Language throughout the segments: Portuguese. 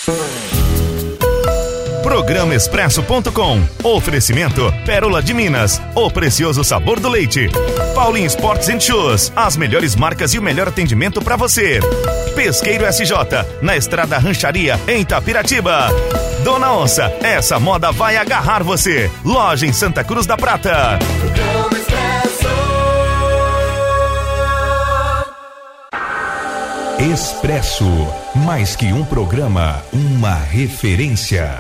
Programa Expresso.com. Oferecimento Pérola de Minas, o precioso sabor do leite. Paulinho Sports and Shoes, as melhores marcas e o melhor atendimento para você. Pesqueiro SJ, na Estrada Rancharia, em Itapiratiba. Dona Onça, essa moda vai agarrar você. Loja em Santa Cruz da Prata. Programa Expresso, mais que um programa, uma referência.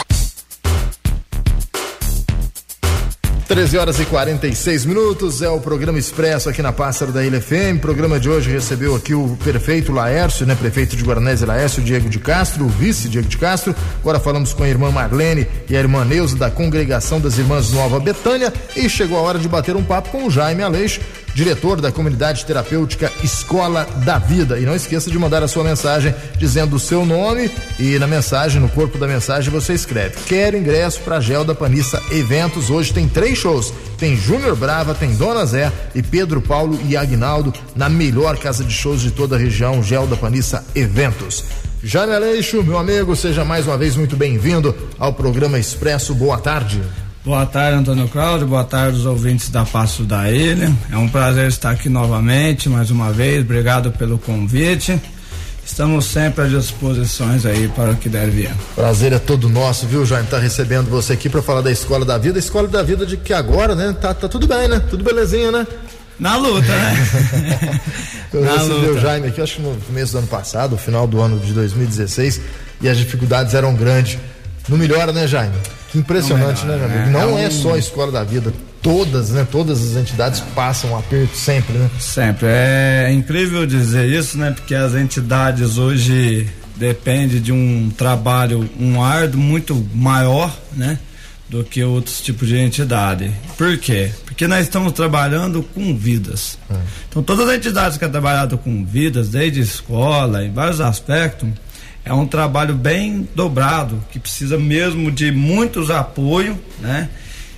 13h46, é o programa Expresso aqui na Pássaro da Ilha FM. O programa de hoje recebeu aqui o prefeito Laércio, né? Prefeito de Guaranésia Laércio, Diego de Castro, o vice Diego de Castro. Agora falamos com a irmã Marlene e a irmã Neuza da Congregação das Irmãs Nova Betânia, e chegou a hora de bater um papo com o Jaime Aleixo, diretor da Comunidade Terapêutica Escola da Vida. E não esqueça de mandar a sua mensagem dizendo o seu nome, e na mensagem, no corpo da mensagem, você escreve: quero ingresso para Gelda Panissa Eventos. Hoje tem 3 shows. Tem Júnior Brava, tem Dona Zé e Pedro Paulo e Aguinaldo na melhor casa de shows de toda a região, Gelda Panissa Eventos. Jaime Aleixo, meu amigo, seja mais uma vez muito bem-vindo ao programa Expresso. Boa tarde. Boa tarde, Antônio Cláudio, boa tarde aos ouvintes da Passo da Ilha. É um prazer estar aqui novamente, mais uma vez. Obrigado pelo convite. Estamos sempre à disposição aí para o que der vier. Prazer é todo nosso, viu, Jaime? Tá recebendo você aqui para falar da Escola da Vida. A Escola da Vida de que agora, né? Tá tudo bem, né? Tudo belezinha, né? Na luta, né? Eu recebi o Jaime aqui, acho que no começo do ano passado, final do ano de 2016, e as dificuldades eram grandes. Não melhora, né, Jaime? Que impressionante, né, meu amigo? Não é só a Escola da Vida, todas, né? Todas as entidades passam um aperto sempre, né? Sempre. É incrível dizer isso, né? Porque as entidades hoje dependem de um trabalho, um árduo muito maior, né? Do que outros tipos de entidade. Por quê? Porque nós estamos trabalhando com vidas. Então, todas as entidades que têm trabalhado com vidas, desde escola, em vários aspectos, é um trabalho bem dobrado, que precisa mesmo de muitos apoios, né?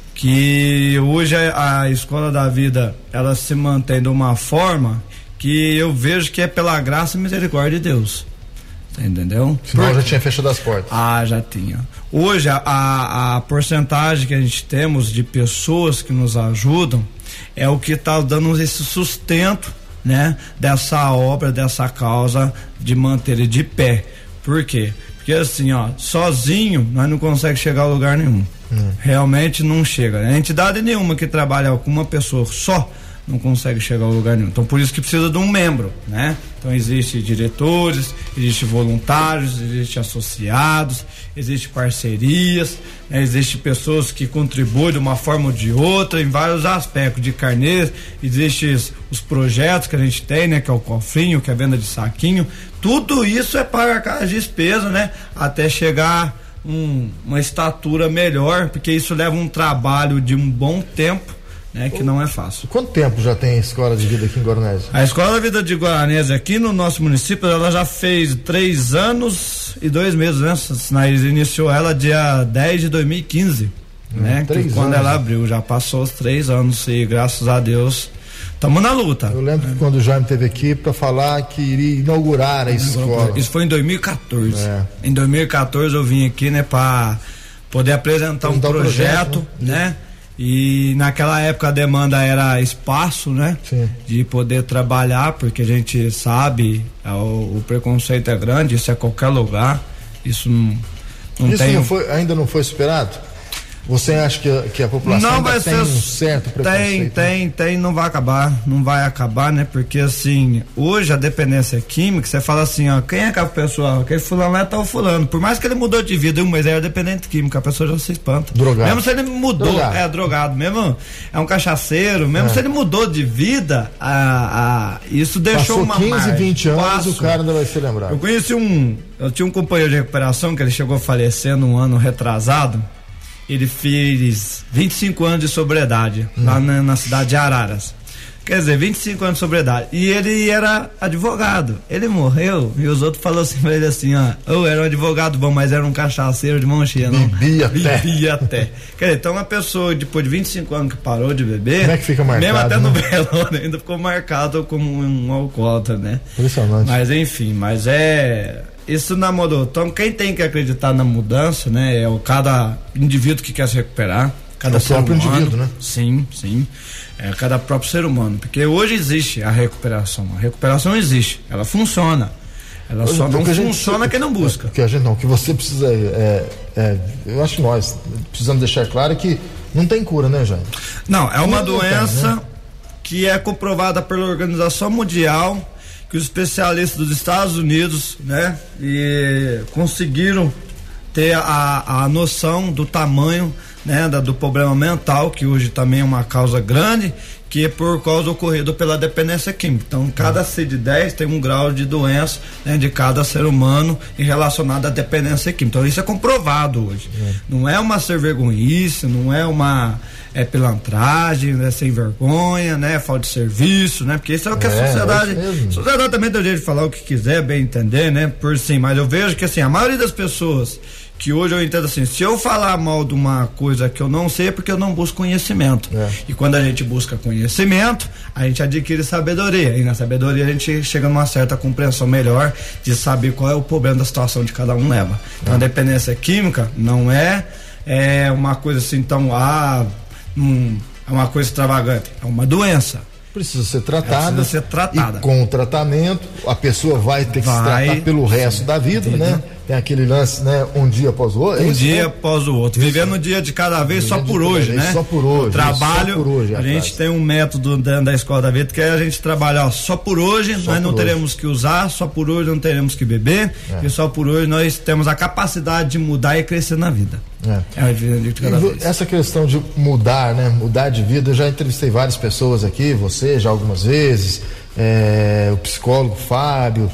Que hoje a Escola da Vida, ela se mantém de uma forma que eu vejo que é pela graça e misericórdia de Deus. Tá, entendeu? Senão já tinha fechado as portas. Ah, já tinha. Hoje a porcentagem que a gente temos de pessoas que nos ajudam é o que está dando esse sustento, né? Dessa obra, dessa causa de manter ele de pé. Por quê? Porque assim, ó, sozinho nós não conseguimos chegar a lugar nenhum. Realmente não chega, né? Entidade nenhuma que trabalha com uma pessoa só não consegue chegar a lugar nenhum. Então por isso que precisa de um membro, né? Então existe diretores, existe voluntários, existe associados, existe parcerias, né? Existe pessoas que contribuem de uma forma ou de outra em vários aspectos de carnês. Existem os projetos que a gente tem, né? Que é o cofrinho, que é a venda de saquinho. Tudo isso é para as despesas, né? Até chegar uma estatura melhor, porque isso leva um trabalho de um bom tempo, né, que não é fácil. Quanto tempo já tem a Escola de Vida aqui em Guaranésia? A Escola da Vida de Guaranésia aqui no nosso município, ela já fez 3 anos e 2 meses, né? Nós iniciou ela dia 10 de 2015, né? Que quando ela abriu, já passou os 3 anos e graças a Deus estamos na luta. Eu lembro que quando o Jaime esteve aqui para falar que iria inaugurar a escola. Isso foi em 2014. Em 2014 eu vim aqui, né, para poder apresentar um projeto, né? E naquela época a demanda era espaço, né? Sim. De poder trabalhar, porque a gente sabe, o preconceito é grande, isso é qualquer lugar. Isso não tem. Ainda não foi superado? Você acha que a população não vai tem um certo preconceito? Tem, não vai acabar, né? Porque assim, hoje a dependência química, você fala assim, ó, quem é aquela pessoa? Aquele fulano lá tá o fulano, por mais que ele mudou de vida, mas ele é dependente químico, a pessoa já se espanta. Drogado. Mesmo se ele mudou, drogado, mesmo é um cachaceiro, mesmo se ele mudou de vida, isso deixou uma marca. Passou 15, 20 anos, o cara ainda vai se lembrar. Eu tinha um companheiro de recuperação que ele chegou a falecer num ano retrasado. Ele fez 25 anos de sobriedade lá na cidade de Araras. Quer dizer, 25 anos de sobriedade. E ele era advogado. Ele morreu e os outros falaram assim pra ele assim, ó, era um advogado bom, mas era um cachaceiro de mão cheia, não? Bebia até. Quer dizer, então uma pessoa depois de 25 anos que parou de beber, como é que fica marcado, mesmo até no velório ainda ficou marcado como um alcoólatra, né? Impressionante. Mas enfim, isso não mudou. Então quem tem que acreditar na mudança, né, é cada indivíduo que quer se recuperar, cada ser humano. Indivíduo, né? Sim, é cada próprio ser humano, porque hoje existe a recuperação existe, ela funciona. Ela só não funciona quem não busca. O que você precisa eu acho que nós precisamos deixar claro que não tem cura, né, Jair? Não, é uma doença, né, que é comprovada pela Organização Mundial, que os especialistas dos Estados Unidos, né, e conseguiram ter a noção do tamanho, né, do problema mental, que hoje também é uma causa grande, que é por causa ocorrido pela dependência química. Então, cada CID-10 tem um grau de doença, né, de cada ser humano em relacionado à dependência química. Então, isso é comprovado hoje. Não é uma ser vergonhice, não é uma pilantragem, né, sem vergonha, né, falta de serviço, né, porque isso é o que a sociedade. A sociedade também tem o jeito de falar o que quiser, bem entender, né, por sim. Mas eu vejo que assim, a maioria das pessoas que hoje eu entendo assim, se eu falar mal de uma coisa que eu não sei, é porque eu não busco conhecimento. E quando a gente busca conhecimento, a gente adquire sabedoria, e na sabedoria a gente chega numa certa compreensão melhor de saber qual é o problema da situação de cada um leva. Então a dependência química não é uma coisa assim tão é uma coisa extravagante, é uma doença. Precisa ser tratada. Precisa ser tratada. E com o tratamento, a pessoa vai ter que se tratar pelo resto da vida, né? Tem aquele lance, né? Um dia após o outro. Após o outro. Vivendo um dia de cada vez, só por hoje, né? Só por hoje. O trabalho, só por hoje, a gente tem um método dentro da Escola da Vida que é a gente trabalhar só por hoje, nós não teremos que usar, só por hoje não teremos que beber, e só por hoje nós temos a capacidade de mudar e crescer na vida. Essa questão de mudar, né? Mudar de vida, eu já entrevistei várias pessoas aqui, você já algumas vezes, o psicólogo Fábio,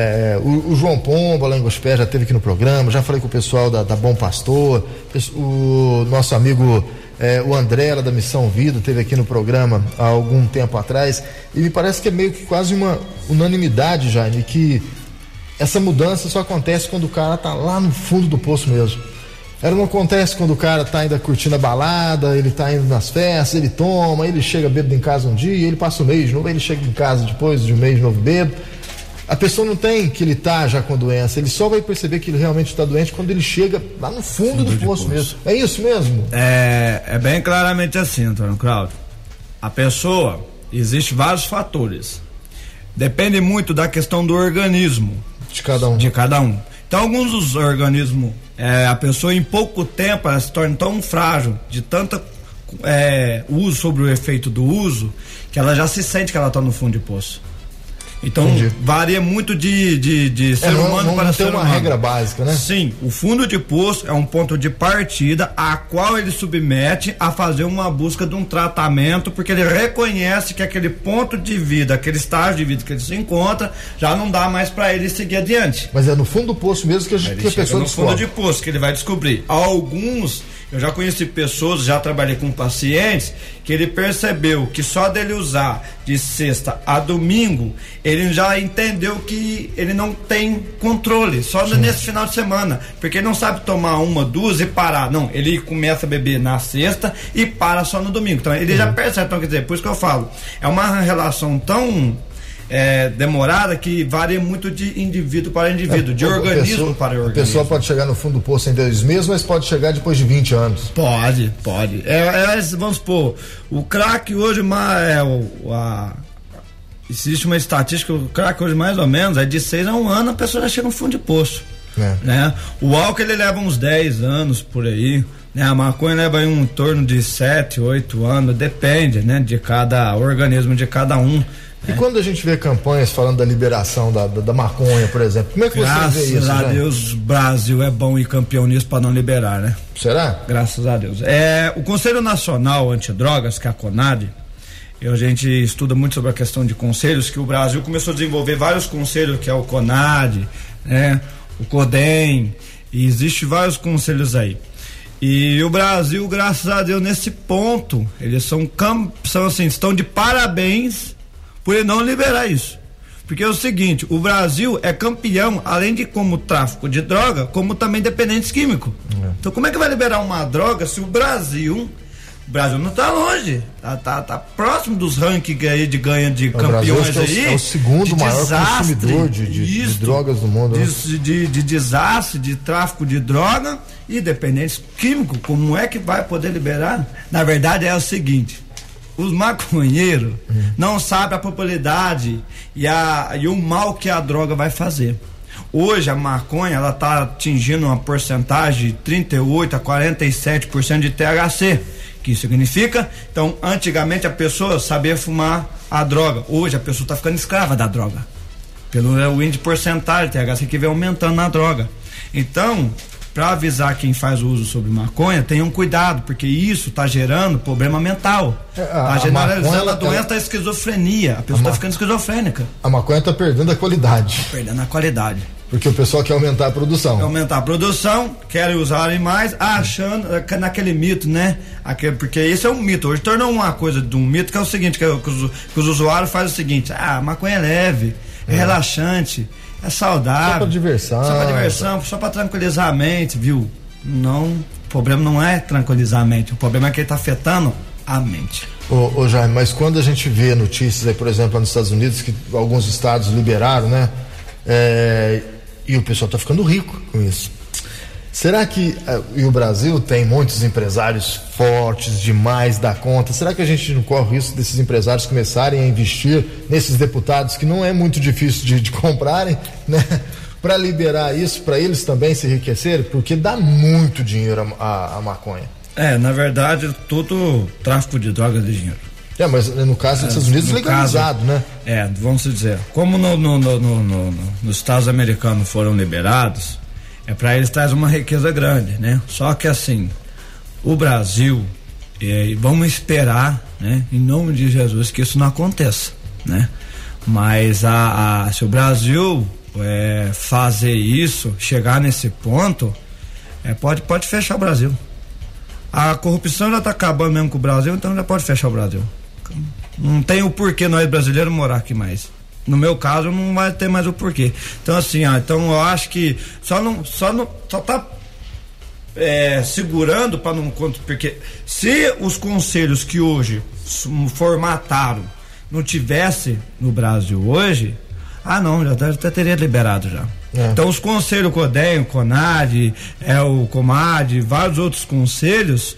o João Pomba lá em Gospé já esteve aqui no programa, já falei com o pessoal da Bom Pastor, o nosso amigo o André lá da Missão Vida esteve aqui no programa há algum tempo atrás, e me parece que é meio que quase uma unanimidade, Jaime, que essa mudança só acontece quando o cara tá lá no fundo do poço mesmo. Ela não acontece quando o cara tá ainda curtindo a balada, ele tá indo nas festas, ele toma, ele chega bêbado em casa um dia, ele passa o mês de novo, ele chega em casa depois de um mês de novo bêbado. A pessoa não tem que ele tá já com doença, ele só vai perceber que ele realmente está doente quando ele chega lá no fundo do poço mesmo. É isso mesmo? É bem claramente assim, Antônio Cláudio. A pessoa, existe vários fatores. Depende muito da questão do organismo. De cada um. Então, alguns dos organismos, a pessoa em pouco tempo ela se torna tão frágil, de tanto uso sobre o efeito do uso, que ela já se sente que ela está no fundo de poço. Então, varia muito de ser humano para ser humano. Não tem uma regra básica, né? Sim, o fundo de poço é um ponto de partida a qual ele submete a fazer uma busca de um tratamento, porque ele reconhece que aquele ponto de vida, aquele estágio de vida que ele se encontra, já não dá mais para ele seguir adiante. Mas é no fundo do poço mesmo que a pessoa descobre. No fundo de poço que ele vai descobrir. Alguns, eu já conheci pessoas, já trabalhei com pacientes, que ele percebeu que só dele usar de sexta a domingo, ele já entendeu que ele não tem controle, só nesse final de semana, porque ele não sabe tomar uma, duas e parar. Não, ele começa a beber na sexta e para só no domingo. Então ele já percebe, então, quer dizer, por isso que eu falo, é uma relação tão demorada que varia muito de indivíduo para indivíduo, de organismo para organismo. A pessoa pode chegar no fundo do poço em 2 meses, mas pode chegar depois de 20 anos. Pode. Vamos supor, o crack hoje existe uma estatística, o crack hoje mais ou menos é de 6 a 1 ano a pessoa já chega no fundo de poço. Né? O álcool ele leva uns 10 anos por aí, né? A maconha leva em torno de 7, 8 anos, depende, né? De cada organismo, de cada um. E quando a gente vê campanhas falando da liberação da maconha, por exemplo, como é que você vê isso? Graças a Deus, o Brasil é bom e campeão nisso para não liberar, né? Será? Graças a Deus. O Conselho Nacional Antidrogas, que é a CONAD, a gente estuda muito sobre a questão de conselhos, que o Brasil começou a desenvolver vários conselhos, que é o CONAD, né? O CODEM, e existe vários conselhos aí. E o Brasil, graças a Deus, nesse ponto, eles estão de parabéns por ele não liberar isso. Porque é o seguinte, o Brasil é campeão, além de como tráfico de droga, como também dependentes químicos. Então como é que vai liberar uma droga se o Brasil O Brasil não está longe, tá próximo dos rankings aí de ganho de campeões aí. É o segundo maior consumidor de drogas do mundo. De desastre, de tráfico de droga e dependentes químicos. Como é que vai poder liberar? Na verdade é o seguinte: os maconheiros não sabem a popularidade e o mal que a droga vai fazer. Hoje a maconha ela está atingindo uma porcentagem de 38 a 47% de THC. Que significa, então, antigamente a pessoa sabia fumar a droga, hoje a pessoa está ficando escrava da droga, pelo o índice de porcentagem THC que vem aumentando na droga. Então, para avisar quem faz o uso sobre maconha, tenham cuidado, porque isso está gerando problema mental, está generalizando a doença da esquizofrenia, a pessoa está ficando esquizofrênica. A maconha está perdendo a qualidade. Perdendo a qualidade. Porque o pessoal quer aumentar a produção. Quer aumentar a produção, querem usarem mais, achando naquele mito, né? Porque esse é um mito. Hoje tornou uma coisa de um mito que é o seguinte, que os usuários fazem o seguinte: a maconha é leve, é relaxante, é saudável. Só pra diversão. Só pra diversão, só pra tranquilizar a mente, viu? Não, o problema não é tranquilizar a mente, o problema é que ele tá afetando a mente. Ô Jaime, mas quando a gente vê notícias aí, por exemplo, lá nos Estados Unidos, que alguns estados liberaram, né? E o pessoal está ficando rico com isso. Será que e o Brasil tem muitos empresários fortes demais da conta? Será que a gente não corre o risco desses empresários começarem a investir nesses deputados que não é muito difícil de comprarem, né? Para liberar isso, para eles também se enriquecerem? Porque dá muito dinheiro a maconha. Na verdade, todo tráfico de drogas de dinheiro. Mas no caso dos Estados Unidos legalizado, né? Vamos dizer, como nos Estados americanos foram liberados, para eles traz uma riqueza grande, né? Só que assim, o Brasil, vamos esperar, né? Em nome de Jesus, que isso não aconteça, né? Mas se o Brasil fazer isso, chegar nesse ponto, pode fechar o Brasil. A corrupção já está acabando mesmo com o Brasil, então já pode fechar o Brasil. Não tem o porquê nós brasileiros morar aqui mais. No meu caso, não vai ter mais o porquê. Então assim, então eu acho que só tá segurando para não, porque se os conselhos que hoje formataram não tivesse no Brasil hoje, já teria liberado já. Então os conselhos CODEM, o CONAD, o COMAD, vários outros conselhos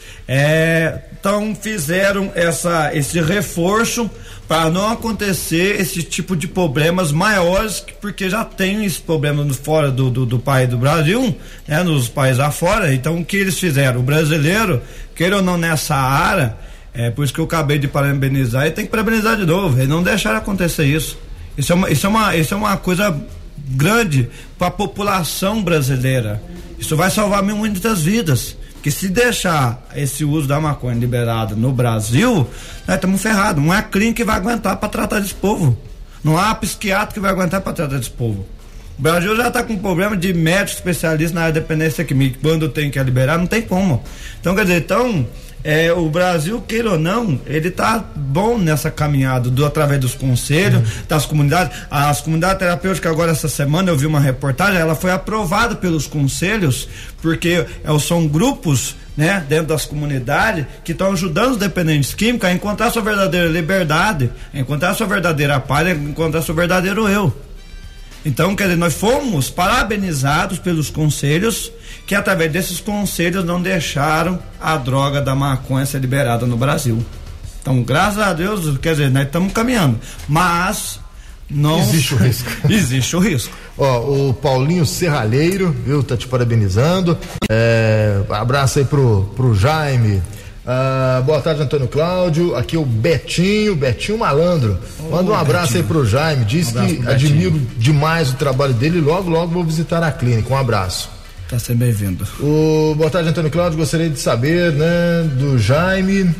fizeram esse reforço para não acontecer esse tipo de problemas maiores, porque já tem esse problema fora do país do Brasil, né, nos países afora. Então o que eles fizeram? O brasileiro, queira ou não, nessa área, por isso que eu acabei de parabenizar, e tem que parabenizar de novo, eles não deixaram acontecer isso. Isso é uma coisa grande para a população brasileira. Isso vai salvar muitas vidas. Porque se deixar esse uso da maconha liberado no Brasil, nós estamos ferrados. Não é a clínica que vai aguentar para tratar desse povo. Não há psiquiatra que vai aguentar para tratar desse povo. O Brasil já está com problema de médico especialista na área de dependência química. Quando tem que liberar, não tem como. Então, quer dizer, o Brasil, queira ou não, ele tá bom nessa caminhada através dos conselhos, das comunidades. As comunidades terapêuticas, agora essa semana eu vi uma reportagem, ela foi aprovada pelos conselhos, porque são grupos, né, dentro das comunidades que estão ajudando os dependentes químicos a encontrar sua verdadeira liberdade, a encontrar sua verdadeira paz, a encontrar seu verdadeiro eu. Então, quer dizer, nós fomos parabenizados pelos conselhos, que através desses conselhos não deixaram a droga da maconha ser liberada no Brasil. Então, graças a Deus, quer dizer, nós estamos caminhando, mas não existe o risco. Existe o risco. O Paulinho Serralheiro, viu, tá te parabenizando. Abraço aí pro Jaime. Boa tarde, Antônio Cláudio. Aqui é o Betinho Malandro. Manda um abraço aí pro Jaime. Diz que admiro demais o trabalho dele e logo vou visitar a clínica. Um abraço. Tá sendo bem-vindo. Boa tarde, Antônio Cláudio. Gostaria de saber, né, do Jaime,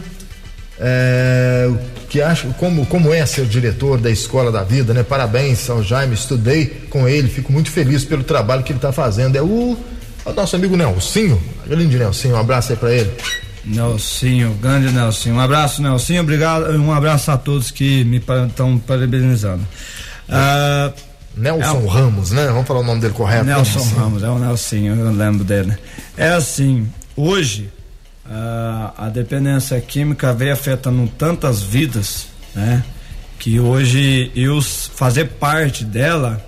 que acha, como é ser diretor da Escola da Vida, né? Parabéns ao Jaime, estudei com ele, fico muito feliz pelo trabalho que ele tá fazendo. É o nosso amigo Nelsinho, grande Nelsinho, um abraço aí pra ele. Nelsinho, grande Nelsinho, um abraço, Nelsinho, obrigado, um abraço a todos que me estão parabenizando. Nelson Ramos, né? Vamos falar o nome dele correto. Nelson Ramos, é o Nelsinho, eu lembro dele. É assim, hoje A dependência química vem afetando tantas vidas, né? Que hoje eu fazer parte dela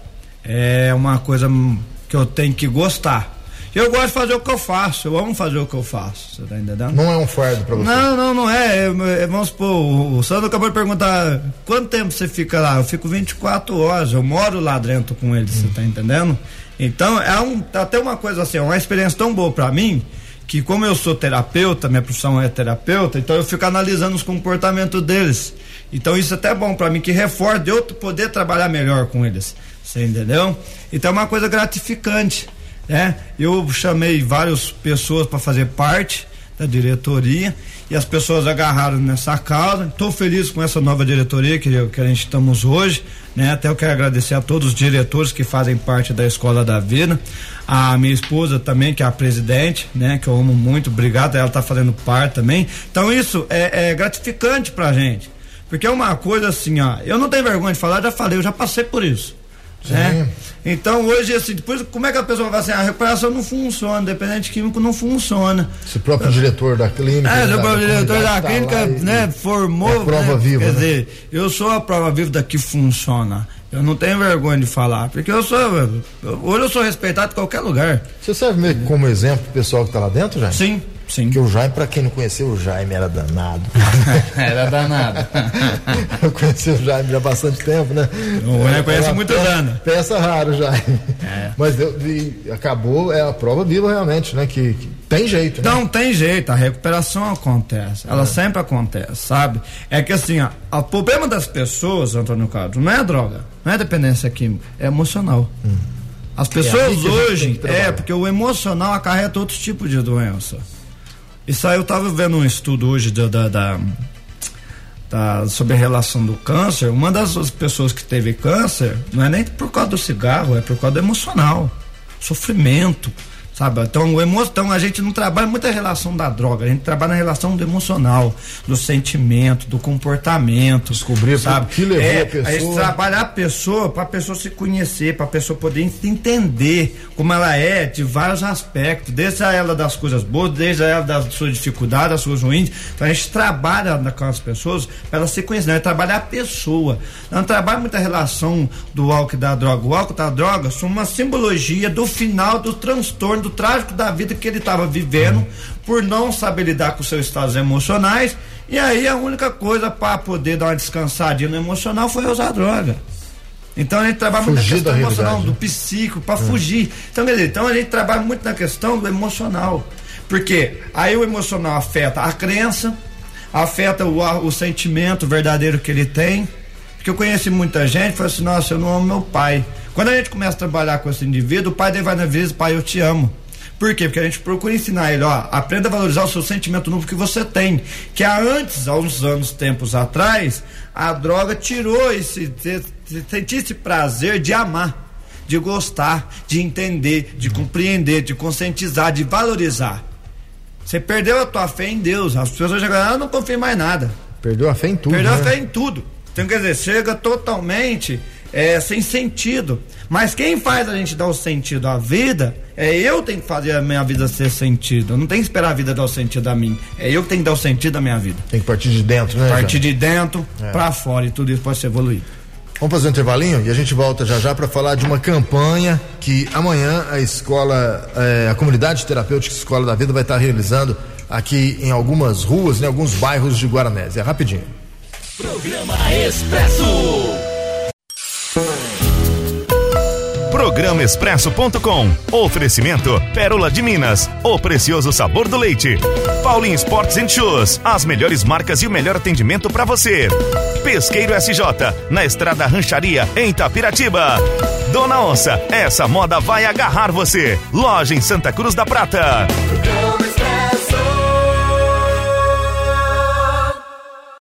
é uma coisa que eu tenho que gostar. Eu gosto de fazer o que eu faço, eu amo fazer o que eu faço, você tá entendendo? Não é um fardo pra você? Não é. Vamos supor, o Sandro acabou de perguntar quanto tempo você fica lá. Eu fico 24 horas, eu moro lá dentro com ele, você tá entendendo? Então, até uma coisa assim, é uma experiência tão boa pra mim, que como eu sou terapeuta, minha profissão é terapeuta, então eu fico analisando os comportamentos deles. Então isso é até bom pra mim, que reforça de eu poder trabalhar melhor com eles, você entendeu? Então é uma coisa gratificante, né? Eu chamei várias pessoas para fazer parte da diretoria e as pessoas agarraram nessa causa. Estou feliz com essa nova diretoria que a gente estamos hoje, né? Até eu quero agradecer a todos os diretores que fazem parte da Escola da Vida, a minha esposa também, que é a presidente, né? Que eu amo muito, obrigado, ela está fazendo parte também. Então isso é gratificante pra gente, porque é uma coisa assim, ó, eu não tenho vergonha de falar, já falei, eu já passei por isso. Né? Então hoje assim, depois como é que a pessoa vai assim, a recuperação não funciona, dependente químico não funciona. Esse próprio diretor da clínica. O próprio diretor da clínica, né, formou. A prova viva. Quer dizer, eu sou a prova viva da que funciona. Eu não tenho vergonha de falar, porque hoje eu sou respeitado em qualquer lugar. Você serve meio como exemplo pro pessoal que tá lá dentro, Jaime? Sim. Porque o Jaime, pra quem não conheceu, o Jaime era danado. Era danado. Eu conheci o Jaime já há bastante tempo, né? Eu conheço muitos anos. Peça rara, o Jaime. Mas acabou, é a prova viva realmente, né? Que tem jeito, né? Não tem jeito, a recuperação acontece. Ela sempre acontece, sabe? É que assim, ó, o problema das pessoas, Antônio Carlos, não é a droga, não é a dependência química, é emocional. As pessoas hoje, porque o emocional acarreta outros tipos de doença. Isso aí eu tava vendo um estudo hoje sobre a relação do câncer. Uma das pessoas que teve câncer não é nem por causa do cigarro, é por causa do emocional, sofrimento, sabe? Então a gente não trabalha muito a relação da droga, a gente trabalha na relação do emocional, do sentimento, do comportamento. Descobrir, sabe? Que levou a pessoa. A gente trabalha a pessoa pra pessoa se conhecer, pra pessoa poder entender como ela é de vários aspectos, desde ela das coisas boas, desde ela das suas dificuldades, das suas ruins. Então a gente trabalha com as pessoas pra elas se conhecerem, a gente trabalha a pessoa. Não trabalha muito a relação do álcool e da droga. O álcool e da droga são uma simbologia do final do transtorno, do trágico da vida que ele estava vivendo, por não saber lidar com seus estados emocionais, e aí a única coisa para poder dar uma descansadinha no emocional foi usar droga. Então a gente trabalha muito na questão emocional, do psíquico, para fugir. Então, quer dizer, a gente trabalha muito na questão do emocional, porque aí o emocional afeta a crença, afeta o sentimento verdadeiro que ele tem. Porque eu conheci muita gente que fala assim, nossa, eu não amo meu pai. Quando a gente começa a trabalhar com esse indivíduo, o pai dele vai na vez, pai, eu te amo. Por quê? Porque a gente procura ensinar ele, aprenda a valorizar o seu sentimento novo que você tem. Que antes, há uns anos, tempos atrás, a droga tirou sentir esse prazer de amar, de gostar, de entender, de compreender, de conscientizar, de valorizar. Você perdeu a tua fé em Deus. As pessoas chegam, não confio em mais nada. Perdeu a fé em tudo. Perdeu a fé em tudo. Então, quer dizer, chega totalmente sem sentido. Mas quem faz a gente dar o sentido à vida, eu tenho que fazer a minha vida ter sentido. Eu não tenho que esperar a vida dar o sentido a mim. É eu que tenho que dar o sentido à minha vida. Tem que partir de dentro, né? Partir de dentro pra fora, e tudo isso pode ser evoluído. Vamos fazer um intervalinho e a gente volta já para falar de uma campanha que amanhã a escola, a comunidade terapêutica Escola da Vida vai estar realizando aqui em algumas ruas, em alguns bairros de Guaranésia. Rapidinho. Programa Expresso. Programa Expresso.com. Oferecimento Pérola de Minas, o precioso sabor do leite. Paulinho Sports and Shoes, as melhores marcas e o melhor atendimento para você. Pesqueiro SJ, na Estrada Rancharia, em Itapiratiba. Dona Onça, essa moda vai agarrar você. Loja em Santa Cruz da Prata.